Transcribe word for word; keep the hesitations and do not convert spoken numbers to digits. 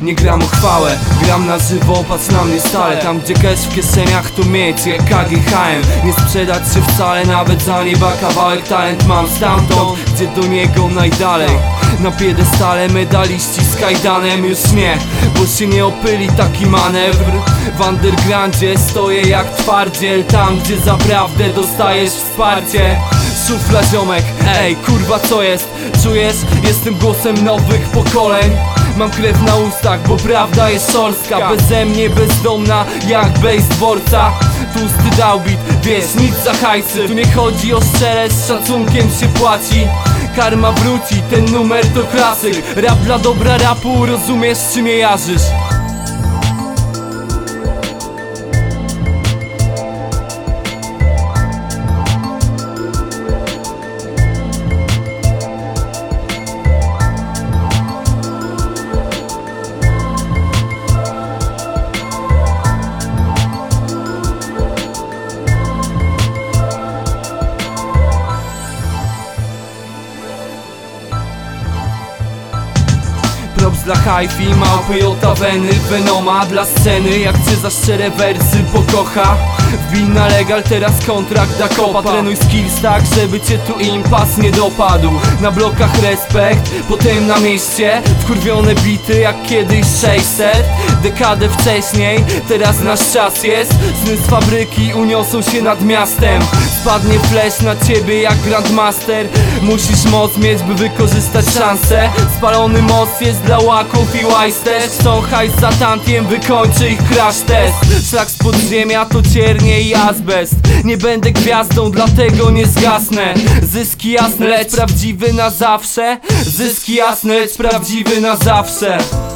Nie gram o chwałę, gram na żywo, patrz na mnie stale. Tam gdzie cash w kieszeniach to mieć jak K G H M. Nie sprzedać się wcale, nawet za nieba kawałek. Talent mam stamtąd, gdzie do niego najdalej. Na piedestale medaliści z kajdanem już nie, bo się nie opyli taki manewr. W undergroundzie stoję jak twardziel, tam gdzie zaprawdę dostajesz wsparcie. Szufla ziomek, ej kurwa co jest? Czujesz? Jestem głosem nowych pokoleń. Mam krew na ustach, bo prawda jest szorstka. Beze mnie bezdomna jak bejs dworca. Tłusty dałbit, wiesz, nic za hajsy. Tu nie chodzi o szczere, z szacunkiem się płaci. Karma wróci, ten numer to klasyk. Rap dla dobra rapu, rozumiesz czym je jarzysz? Props dla hi-fi, małpy Jotaweny, Venoma dla sceny. Jak cię za szczere wersy pokocha, wbij na legal, teraz kontrakt da kopa. Trenuj skills tak, żeby cię tu impas nie dopadł. Na blokach respekt, potem na mieście wkurwione bity jak kiedyś sześćset. Dekadę wcześniej, teraz nasz czas jest. Sny z fabryki uniosą się nad miastem. Spadnie flash na ciebie jak Grandmaster. Musisz moc mieć, by wykorzystać szansę. Spalony most jest dla łaków i wise też. Chcą hajs za tantiem, wykończy ich crash test. Szlak z podziemia to ciernie i azbest. Nie będę gwiazdą, dlatego nie zgasnę. Zyski jasne, lecz prawdziwy na zawsze. Zyski jasne, lecz prawdziwy na zawsze.